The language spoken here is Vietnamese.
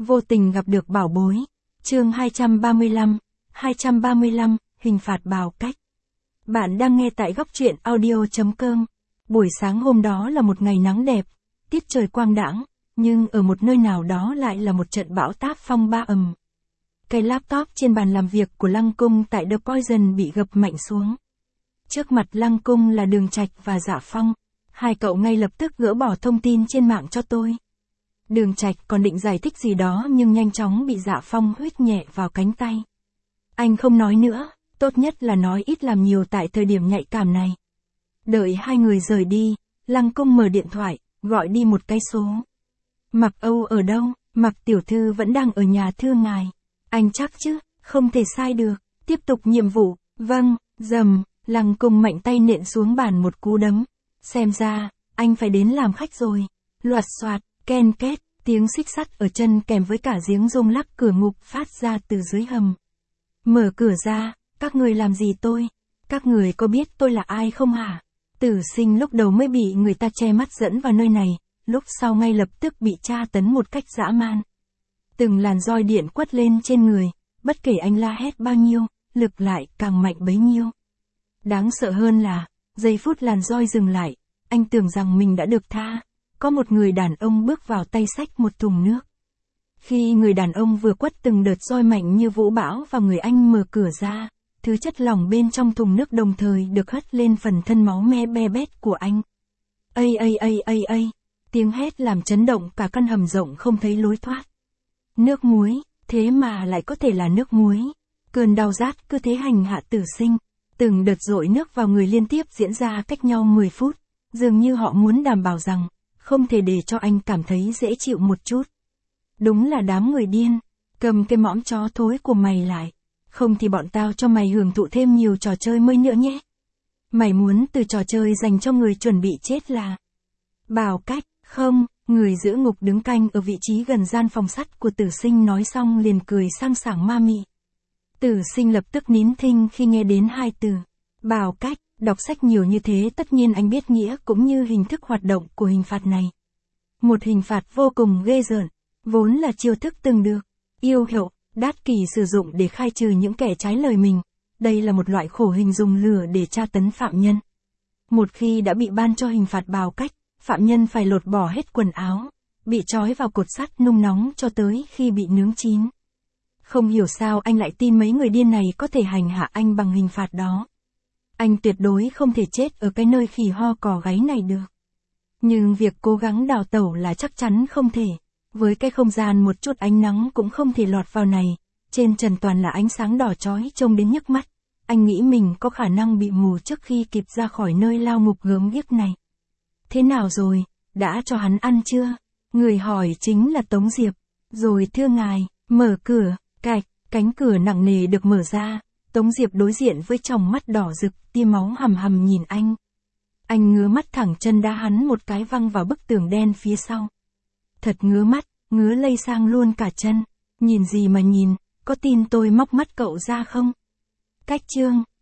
Vô tình gặp được bảo bối. Chương 235, hình phạt bào cách. Bạn đang nghe tại góc truyện audio.com. Buổi sáng hôm đó là một ngày nắng đẹp, tiết trời quang đãng, nhưng ở một nơi nào đó lại là một trận bão táp phong ba ầm. Cái laptop trên bàn làm việc của Lăng Cung tại The Poison bị gập mạnh xuống. Trước mặt Lăng Cung là Đường Trạch và Dạ Phong, hai cậu ngay lập tức gỡ bỏ thông tin trên mạng cho tôi. Đường Trạch còn định giải thích gì đó nhưng nhanh chóng bị Dạ Phong huýt nhẹ vào cánh tay. Anh không nói nữa, tốt nhất là nói ít làm nhiều tại thời điểm nhạy cảm này. Đợi hai người rời đi, Lăng Cung mở điện thoại, gọi đi một cái số. Mạc Âu ở đâu? Mạc tiểu thư vẫn đang ở nhà thưa ngài. Anh chắc chứ, không thể sai được. Tiếp tục nhiệm vụ. Vâng, rầm, Lăng Cung mạnh tay nện xuống bàn một cú đấm. Xem ra, anh phải đến làm khách rồi. Loạt xoạt, ken két, tiếng xích sắt ở chân kèm với cả tiếng rung lắc cửa ngục phát ra từ dưới hầm. Mở cửa ra, các người làm gì tôi? Các người có biết tôi là ai không hả? Tử Sinh lúc đầu mới bị người ta che mắt dẫn vào nơi này, lúc sau ngay lập tức bị tra tấn một cách dã man. Từng làn roi điện quất lên trên người, bất kể anh la hét bao nhiêu, lực lại càng mạnh bấy nhiêu. Đáng sợ hơn là, giây phút làn roi dừng lại, anh tưởng rằng mình đã được tha. Có một người đàn ông bước vào tay xách một thùng nước. Khi người đàn ông vừa quất từng đợt roi mạnh như vũ bão vào người anh mở cửa ra, thứ chất lỏng bên trong thùng nước đồng thời được hất lên phần thân máu me be bét của anh. Ây, tiếng hét làm chấn động cả căn hầm rộng không thấy lối thoát. Nước muối, thế mà lại có thể là nước muối. Cơn đau rát cứ thế hành hạ Tử Sinh. Từng đợt dội nước vào người liên tiếp diễn ra cách nhau 10 phút, dường như họ muốn đảm bảo rằng, không thể để cho anh cảm thấy dễ chịu một chút. Đúng là đám người điên, cầm cái mõm chó thối của mày lại, không thì bọn tao cho mày hưởng thụ thêm nhiều trò chơi mới nữa nhé. Mày muốn từ trò chơi dành cho người chuẩn bị chết là bào cách, không, người giữ ngục đứng canh ở vị trí gần gian phòng sắt của Tử Sinh nói xong liền cười sang sảng ma mị. Tử Sinh lập tức nín thinh khi nghe đến hai từ bào cách. Đọc sách nhiều như thế tất nhiên anh biết nghĩa cũng như hình thức hoạt động của hình phạt này. Một hình phạt vô cùng ghê rợn, vốn là chiêu thức từng được yêu hiệu, đát kỷ sử dụng để khai trừ những kẻ trái lời mình. Đây là một loại khổ hình dùng lửa để tra tấn phạm nhân. Một khi đã bị ban cho hình phạt bào cách, phạm nhân phải lột bỏ hết quần áo, bị trói vào cột sắt nung nóng cho tới khi bị nướng chín. Không hiểu sao anh lại tin mấy người điên này có thể hành hạ anh bằng hình phạt đó. Anh tuyệt đối không thể chết ở cái nơi khỉ ho cò gáy này được. Nhưng việc cố gắng đào tẩu là chắc chắn không thể. Với cái không gian một chút ánh nắng cũng không thể lọt vào này, trên trần toàn là ánh sáng đỏ chói trông đến nhức mắt. Anh nghĩ mình có khả năng bị mù trước khi kịp ra khỏi nơi lao ngục gớm ghiếc này. Thế nào rồi, đã cho hắn ăn chưa? Người hỏi chính là Tống Diệp. Rồi thưa ngài, mở cửa, cạch, cánh cửa nặng nề được mở ra. Tống Diệp đối diện với tròng mắt đỏ rực, tia máu hầm hầm nhìn anh. Anh ngứa mắt thẳng chân đá hắn một cái văng vào bức tường đen phía sau. Thật ngứa mắt, ngứa lây sang luôn cả chân. Nhìn gì mà nhìn, có tin tôi móc mắt cậu ra không? Cách chương,